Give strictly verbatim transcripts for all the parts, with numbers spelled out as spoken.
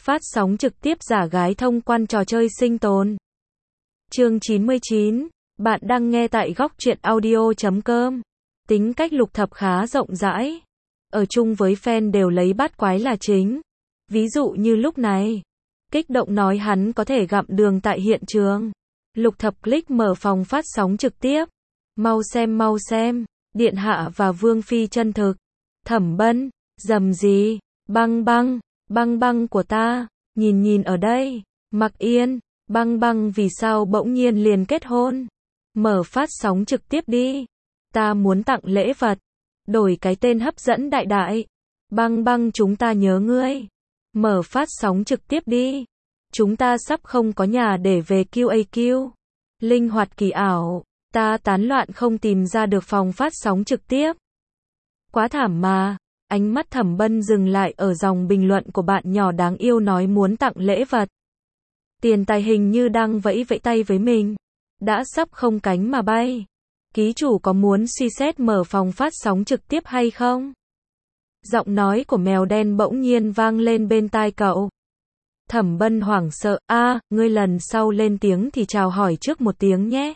Phát sóng trực tiếp giả gái thông quan trò chơi sinh tồn. Chương chín mươi chín, bạn đang nghe tại góc truyện audio chấm com. Tính cách Lục Thập khá rộng rãi. Ở chung với fan đều lấy bắt quái là chính. Ví dụ như lúc này, kích động nói hắn có thể gặm đường tại hiện trường. Lục Thập click mở phòng phát sóng trực tiếp. Mau xem mau xem, Điện Hạ và Vương Phi chân thực. Thẩm Bân, dầm gì, băng băng, băng băng của ta, nhìn nhìn ở đây, Mặc Yên, băng băng vì sao bỗng nhiên liền kết hôn. Mở phát sóng trực tiếp đi, ta muốn tặng lễ vật, đổi cái tên hấp dẫn đại đại. Băng băng chúng ta nhớ ngươi. Mở phát sóng trực tiếp đi, chúng ta sắp không có nhà để về quy a quy. Linh hoạt kỳ ảo, ta tán loạn không tìm ra được phòng phát sóng trực tiếp. Quá thảm mà. Ánh mắt Thẩm Bân dừng lại ở dòng bình luận của bạn nhỏ đáng yêu nói muốn tặng lễ vật. Tiền tài hình như đang vẫy vẫy tay với mình. Đã sắp không cánh mà bay. Ký chủ có muốn suy xét mở phòng phát sóng trực tiếp hay không? Giọng nói của mèo đen bỗng nhiên vang lên bên tai cậu. Thẩm Bân hoảng sợ, a, ngươi lần sau lên tiếng thì chào hỏi trước một tiếng nhé.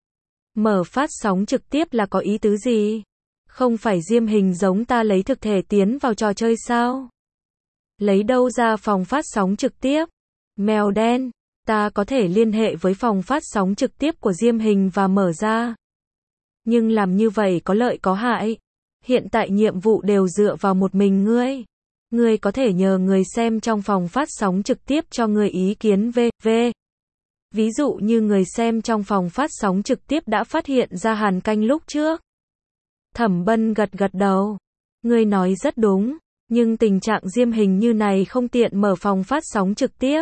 Mở phát sóng trực tiếp là có ý tứ gì? Không phải diêm hình giống ta lấy thực thể tiến vào trò chơi sao? Lấy đâu ra phòng phát sóng trực tiếp? Mèo đen, ta có thể liên hệ với phòng phát sóng trực tiếp của diêm hình và mở ra. Nhưng làm như vậy có lợi có hại. Hiện tại nhiệm vụ đều dựa vào một mình ngươi. Ngươi có thể nhờ người xem trong phòng phát sóng trực tiếp cho ngươi ý kiến về, về. Ví dụ như người xem trong phòng phát sóng trực tiếp đã phát hiện ra Hàn Canh lúc trước. Thẩm Bân gật gật đầu. Ngươi nói rất đúng, nhưng tình trạng diêm hình như này không tiện mở phòng phát sóng trực tiếp.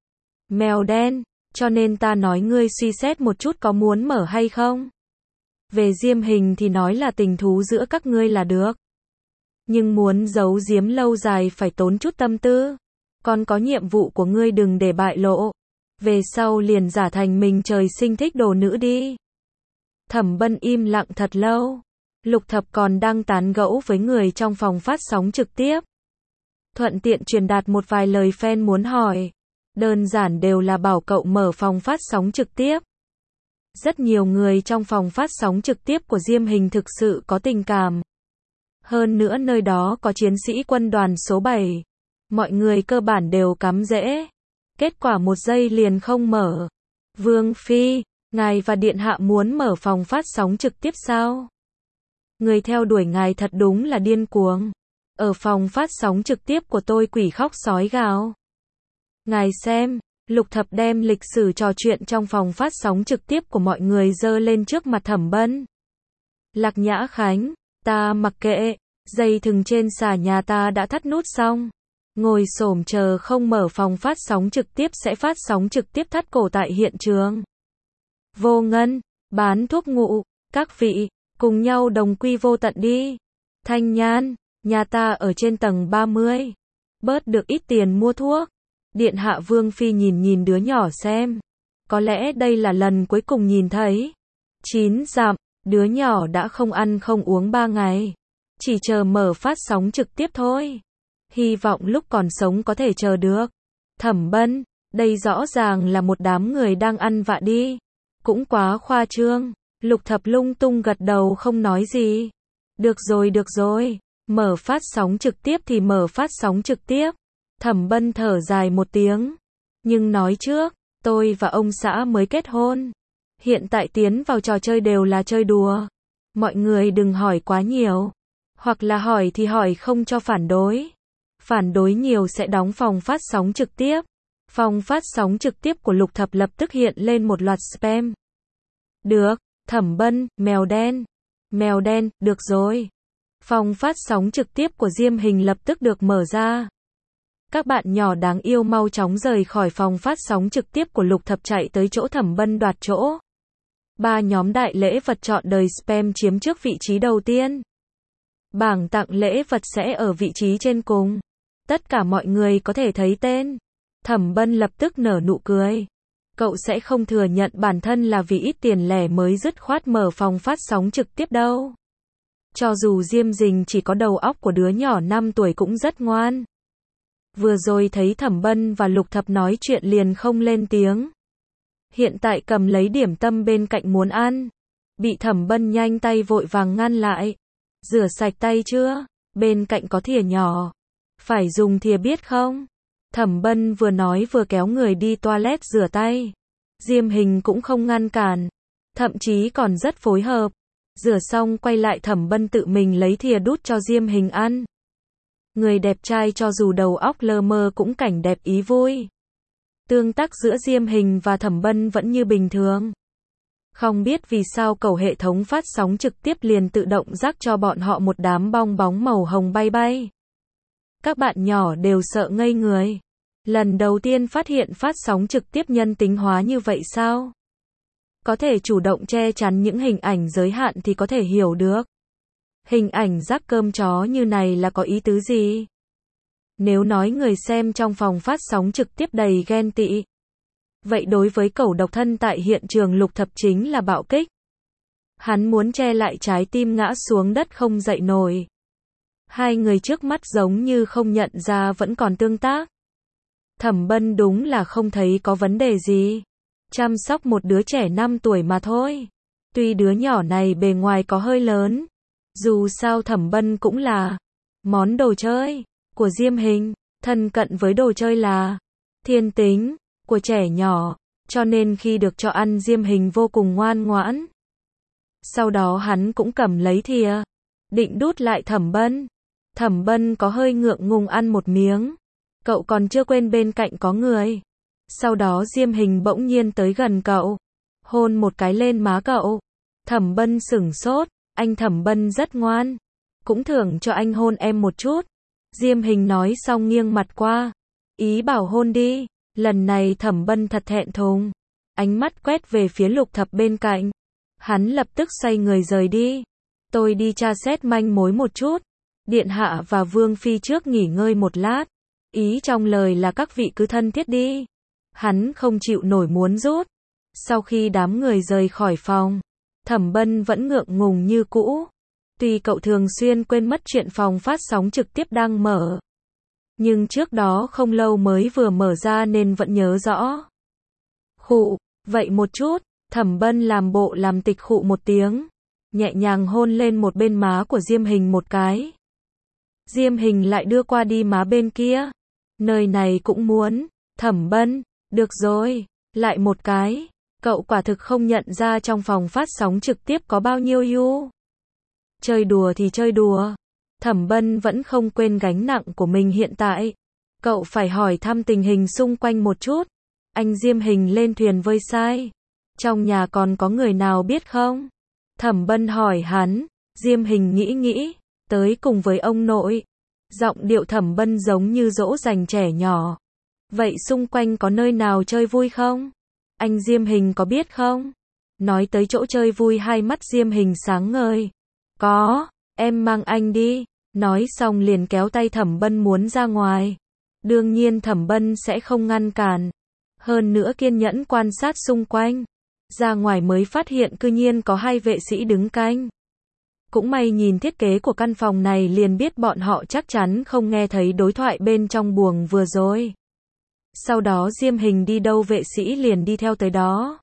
Mèo đen, cho nên ta nói ngươi suy xét một chút có muốn mở hay không. Về diêm hình thì nói là tình thú giữa các ngươi là được. Nhưng muốn giấu giếm lâu dài phải tốn chút tâm tư. Còn có nhiệm vụ của ngươi đừng để bại lộ. Về sau liền giả thành mình trời sinh thích đồ nữ đi. Thẩm Bân im lặng thật lâu. Lục Thập còn đang tán gẫu với người trong phòng phát sóng trực tiếp. Thuận tiện truyền đạt một vài lời fan muốn hỏi. Đơn giản đều là bảo cậu mở phòng phát sóng trực tiếp. Rất nhiều người trong phòng phát sóng trực tiếp của diêm hình thực sự có tình cảm. Hơn nữa nơi đó có chiến sĩ quân đoàn số bảy. Mọi người cơ bản đều cắm rễ. Kết quả một giây liền không mở. Vương Phi, ngài và Điện Hạ muốn mở phòng phát sóng trực tiếp sao? Người theo đuổi ngài thật đúng là điên cuồng. Ở phòng phát sóng trực tiếp của tôi quỷ khóc sói gào. Ngài xem, Lục Thập đem lịch sử trò chuyện trong phòng phát sóng trực tiếp của mọi người dơ lên trước mặt Thẩm Bân. Lạc Nhã Khánh, ta mặc kệ, dây thừng trên xà nhà ta đã thắt nút xong. Ngồi xổm chờ không mở phòng phát sóng trực tiếp sẽ phát sóng trực tiếp thắt cổ tại hiện trường. Vô Ngân, bán thuốc ngụ, các vị, cùng nhau đồng quy vô tận đi. Thanh Nhan, nhà ta ở trên tầng ba mươi. Bớt được ít tiền mua thuốc. Điện Hạ Vương Phi nhìn nhìn đứa nhỏ xem. Có lẽ đây là lần cuối cùng nhìn thấy. Chín dặm, đứa nhỏ đã không ăn không uống ba ngày. Chỉ chờ mở phát sóng trực tiếp thôi. Hy vọng lúc còn sống có thể chờ được. Thẩm Bân, đây rõ ràng là một đám người đang ăn vạ đi. Cũng quá khoa trương. Lục Thập lung tung gật đầu không nói gì. Được rồi được rồi, mở phát sóng trực tiếp thì mở phát sóng trực tiếp. Thẩm Bân thở dài một tiếng. Nhưng nói trước, tôi và ông xã mới kết hôn. Hiện tại tiến vào trò chơi đều là chơi đùa. Mọi người đừng hỏi quá nhiều. Hoặc là hỏi thì hỏi không cho phản đối. Phản đối nhiều sẽ đóng phòng phát sóng trực tiếp. Phòng phát sóng trực tiếp của Lục Thập lập tức hiện lên một loạt spam. Được, Thẩm Bân, mèo đen. Mèo đen, được rồi. Phòng phát sóng trực tiếp của diêm hình lập tức được mở ra. Các bạn nhỏ đáng yêu mau chóng rời khỏi phòng phát sóng trực tiếp của Lục Thập chạy tới chỗ Thẩm Bân đoạt chỗ. Ba nhóm đại lễ vật chọn đời spam chiếm trước vị trí đầu tiên. Bảng tặng lễ vật sẽ ở vị trí trên cùng. Tất cả mọi người có thể thấy tên. Thẩm Bân lập tức nở nụ cười. Cậu sẽ không thừa nhận bản thân là vì ít tiền lẻ mới dứt khoát mở phòng phát sóng trực tiếp đâu. Cho dù Diêm Dình chỉ có đầu óc của đứa nhỏ năm tuổi cũng rất ngoan. Vừa rồi thấy Thẩm Bân và Lục Thập nói chuyện liền không lên tiếng. Hiện tại cầm lấy điểm tâm bên cạnh muốn ăn. Bị Thẩm Bân nhanh tay vội vàng ngăn lại. Rửa sạch tay chưa? Bên cạnh có thìa nhỏ. Phải dùng thìa biết không? Thẩm Bân vừa nói vừa kéo người đi toilet rửa tay. Diêm Hình cũng không ngăn cản. Thậm chí còn rất phối hợp. Rửa xong quay lại Thẩm Bân tự mình lấy thìa đút cho Diêm Hình ăn. Người đẹp trai cho dù đầu óc lơ mơ cũng cảnh đẹp ý vui. Tương tác giữa Diêm Hình và Thẩm Bân vẫn như bình thường. Không biết vì sao cầu hệ thống phát sóng trực tiếp liền tự động rắc cho bọn họ một đám bong bóng màu hồng bay bay. Các bạn nhỏ đều sợ ngây người. Lần đầu tiên phát hiện phát sóng trực tiếp nhân tính hóa như vậy sao? Có thể chủ động che chắn những hình ảnh giới hạn thì có thể hiểu được. Hình ảnh rắc cơm chó như này là có ý tứ gì? Nếu nói người xem trong phòng phát sóng trực tiếp đầy ghen tị, vậy đối với cẩu độc thân tại hiện trường Lục Thập chính là bạo kích. Hắn muốn che lại trái tim ngã xuống đất không dậy nổi. Hai người trước mắt giống như không nhận ra vẫn còn tương tác. Thẩm Bân đúng là không thấy có vấn đề gì. Chăm sóc một đứa trẻ năm tuổi mà thôi. Tuy đứa nhỏ này bề ngoài có hơi lớn. Dù sao Thẩm Bân cũng là món đồ chơi của Diêm Hình. Thân cận với đồ chơi là thiên tính của trẻ nhỏ. Cho nên khi được cho ăn Diêm Hình vô cùng ngoan ngoãn. Sau đó hắn cũng cầm lấy thìa. Định đút lại Thẩm Bân. Thẩm Bân có hơi ngượng ngùng ăn một miếng. Cậu còn chưa quên bên cạnh có người. Sau đó Diêm Hình bỗng nhiên tới gần cậu. Hôn một cái lên má cậu. Thẩm Bân sửng sốt. Anh Thẩm Bân rất ngoan. Cũng thưởng cho anh hôn em một chút. Diêm Hình nói xong nghiêng mặt qua. Ý bảo hôn đi. Lần này Thẩm Bân thật thẹn thùng. Ánh mắt quét về phía Lục Thập bên cạnh. Hắn lập tức xoay người rời đi. Tôi đi tra xét manh mối một chút. Điện hạ và Vương Phi trước nghỉ ngơi một lát. Ý trong lời là các vị cứ thân thiết đi. Hắn không chịu nổi muốn rút. Sau khi đám người rời khỏi phòng, Thẩm Bân vẫn ngượng ngùng như cũ. Tuy cậu thường xuyên quên mất chuyện phòng phát sóng trực tiếp đang mở. Nhưng trước đó không lâu mới vừa mở ra nên vẫn nhớ rõ. Khụ, vậy một chút, Thẩm Bân làm bộ làm tịch khụ một tiếng. Nhẹ nhàng hôn lên một bên má của Diêm Hình một cái. Diêm Hình lại đưa qua đi má bên kia. Nơi này cũng muốn. Thẩm Bân, được rồi, lại một cái. Cậu quả thực không nhận ra trong phòng phát sóng trực tiếp có bao nhiêu yu. Chơi đùa thì chơi đùa. Thẩm Bân vẫn không quên gánh nặng của mình hiện tại. Cậu phải hỏi thăm tình hình xung quanh một chút. Anh Diêm Hình lên thuyền vơi sai. Trong nhà còn có người nào biết không? Thẩm Bân hỏi hắn. Diêm Hình nghĩ nghĩ. Tới cùng với ông nội. Giọng điệu Thẩm Bân giống như dỗ dành trẻ nhỏ. Vậy xung quanh có nơi nào chơi vui không? Anh Diêm Hình có biết không? Nói tới chỗ chơi vui hai mắt Diêm Hình sáng ngời. Có, em mang anh đi. Nói xong liền kéo tay Thẩm Bân muốn ra ngoài. Đương nhiên Thẩm Bân sẽ không ngăn cản. Hơn nữa kiên nhẫn quan sát xung quanh. Ra ngoài mới phát hiện cư nhiên có hai vệ sĩ đứng canh. Cũng may nhìn thiết kế của căn phòng này liền biết bọn họ chắc chắn không nghe thấy đối thoại bên trong buồng vừa rồi. Sau đó Diêm Hình đi đâu vệ sĩ liền đi theo tới đó.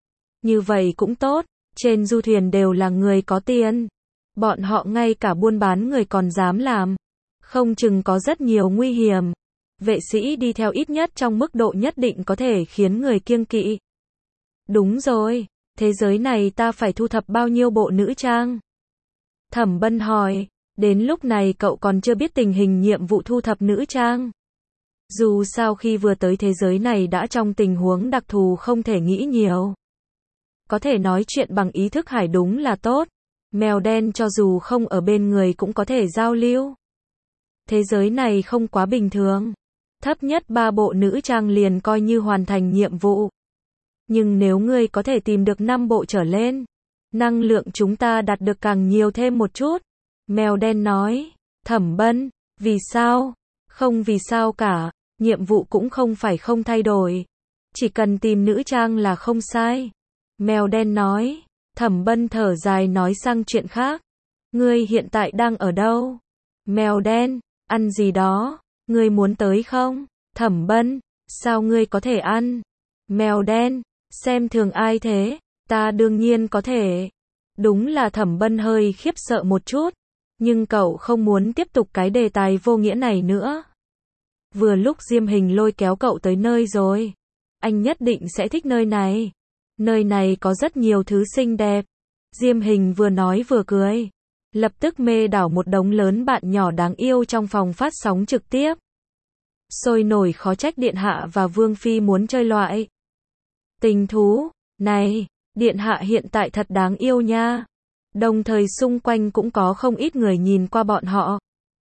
Như vậy cũng tốt, trên du thuyền đều là người có tiền. Bọn họ ngay cả buôn bán người còn dám làm. Không chừng có rất nhiều nguy hiểm. Vệ sĩ đi theo ít nhất trong mức độ nhất định có thể khiến người kiêng kỵ. Đúng rồi, thế giới này ta phải thu thập bao nhiêu bộ nữ trang? Thẩm Bân hỏi, đến lúc này cậu còn chưa biết tình hình nhiệm vụ thu thập nữ trang. Dù sao khi vừa tới thế giới này đã trong tình huống đặc thù không thể nghĩ nhiều. Có thể nói chuyện bằng ý thức hải đúng là tốt. Mèo đen cho dù không ở bên người cũng có thể giao lưu. Thế giới này không quá bình thường. Thấp nhất ba bộ nữ trang liền coi như hoàn thành nhiệm vụ. Nhưng nếu ngươi có thể tìm được năm bộ trở lên, năng lượng chúng ta đạt được càng nhiều thêm một chút. Mèo đen nói. Thẩm Bân, vì sao? Không vì sao cả, nhiệm vụ cũng không phải không thay đổi. Chỉ cần tìm nữ trang là không sai. Mèo đen nói. Thẩm Bân thở dài nói sang chuyện khác. Ngươi hiện tại đang ở đâu? Mèo đen, ăn gì đó. Ngươi muốn tới không? Thẩm Bân, sao ngươi có thể ăn? Mèo đen, xem thường ai thế? Ta đương nhiên có thể. Đúng là Thẩm Bân hơi khiếp sợ một chút, nhưng cậu không muốn tiếp tục cái đề tài vô nghĩa này nữa. Vừa lúc Diêm Hình lôi kéo cậu tới nơi rồi. Anh nhất định sẽ thích nơi này. Nơi này có rất nhiều thứ xinh đẹp. Diêm Hình vừa nói vừa cười. Lập tức mê đảo một đống lớn bạn nhỏ đáng yêu trong phòng phát sóng trực tiếp. Sôi nổi khó trách Điện Hạ và Vương Phi muốn chơi loại tình thú này. Điện Hạ hiện tại thật đáng yêu nha. Đồng thời xung quanh cũng có không ít người nhìn qua bọn họ.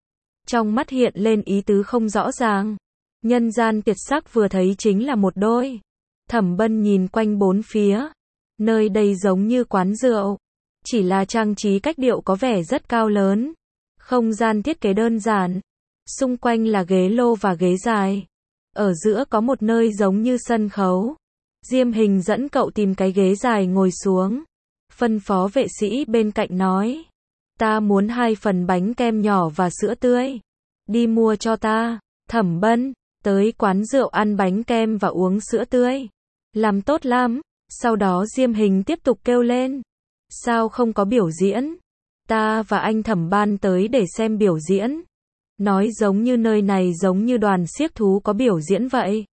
Trong mắt hiện lên ý tứ không rõ ràng. Nhân gian tuyệt sắc vừa thấy chính là một đôi. Thẩm Bân nhìn quanh bốn phía. Nơi đây giống như quán rượu. Chỉ là trang trí cách điệu có vẻ rất cao lớn. Không gian thiết kế đơn giản. Xung quanh là ghế lô và ghế dài. Ở giữa có một nơi giống như sân khấu. Diêm Hình dẫn cậu tìm cái ghế dài ngồi xuống. Phân phó vệ sĩ bên cạnh nói. Ta muốn hai phần bánh kem nhỏ và sữa tươi. Đi mua cho ta. Thẩm Bân, tới quán rượu ăn bánh kem và uống sữa tươi. Làm tốt lắm. Sau đó Diêm Hình tiếp tục kêu lên. Sao không có biểu diễn? Ta và anh Thẩm Ban tới để xem biểu diễn. Nói giống như nơi này giống như đoàn xiếc thú có biểu diễn vậy.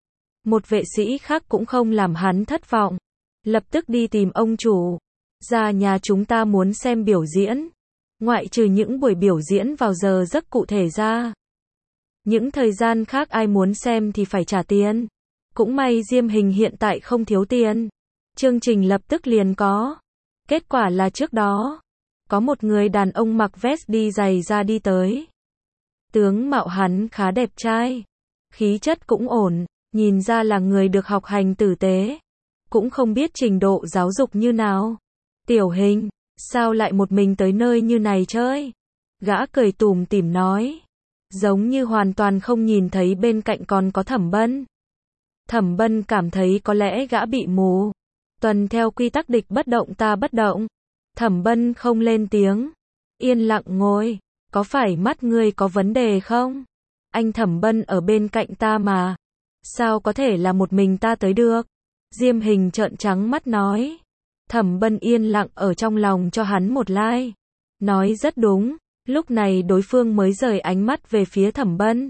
Một vệ sĩ khác cũng không làm hắn thất vọng. Lập tức đi tìm ông chủ. Ra nhà chúng ta muốn xem biểu diễn. Ngoại trừ những buổi biểu diễn vào giờ rất cụ thể ra. Những thời gian khác ai muốn xem thì phải trả tiền. Cũng may Diêm Hình hiện tại không thiếu tiền. Chương trình lập tức liền có. Kết quả là trước đó, có một người đàn ông mặc vest đi giày ra đi tới. Tướng mạo hắn khá đẹp trai. Khí chất cũng ổn, nhìn ra là người được học hành tử tế. Cũng không biết trình độ giáo dục như nào. Tiểu Hình, sao lại một mình tới nơi như này chơi? Gã cười tủm tỉm nói. Giống như hoàn toàn không nhìn thấy bên cạnh còn có Thẩm Bân. Thẩm Bân cảm thấy có lẽ gã bị mù. Tuần theo quy tắc địch bất động ta bất động. Thẩm Bân không lên tiếng. Yên lặng ngồi. Có phải mắt ngươi có vấn đề không? Anh Thẩm Bân ở bên cạnh ta mà. Sao có thể là một mình ta tới được? Diêm Hình trợn trắng mắt nói. Thẩm Bân yên lặng ở trong lòng cho hắn một like. Nói rất đúng. Lúc này đối phương mới rời ánh mắt về phía Thẩm Bân.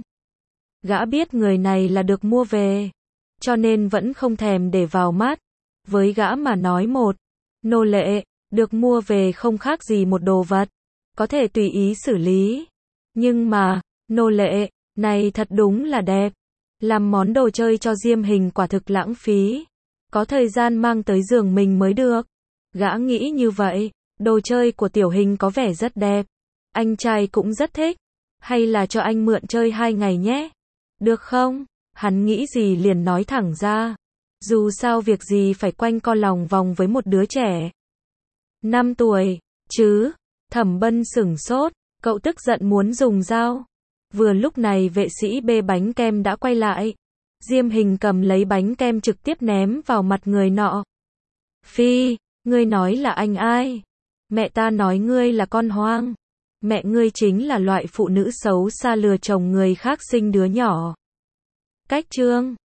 Gã biết người này là được mua về. Cho nên vẫn không thèm để vào mắt. Với gã mà nói một nô lệ, được mua về không khác gì một đồ vật. Có thể tùy ý xử lý. Nhưng mà, nô lệ, này thật đúng là đẹp. Làm món đồ chơi cho Diêm Hình quả thực lãng phí. Có thời gian mang tới giường mình mới được. Gã nghĩ như vậy, đồ chơi của Tiểu Hình có vẻ rất đẹp. Anh trai cũng rất thích. Hay là cho anh mượn chơi hai ngày nhé. Được không? Hắn nghĩ gì liền nói thẳng ra. Dù sao việc gì phải quanh co lòng vòng với một đứa trẻ. năm tuổi, chứ? Thẩm Bân sửng sốt, cậu tức giận muốn dùng dao. Vừa lúc này vệ sĩ bê bánh kem đã quay lại. Diêm Hình cầm lấy bánh kem trực tiếp ném vào mặt người nọ. Phi, ngươi nói là anh ai? Mẹ ta nói ngươi là con hoang. Mẹ ngươi chính là loại phụ nữ xấu xa lừa chồng người khác sinh đứa nhỏ. Cách chương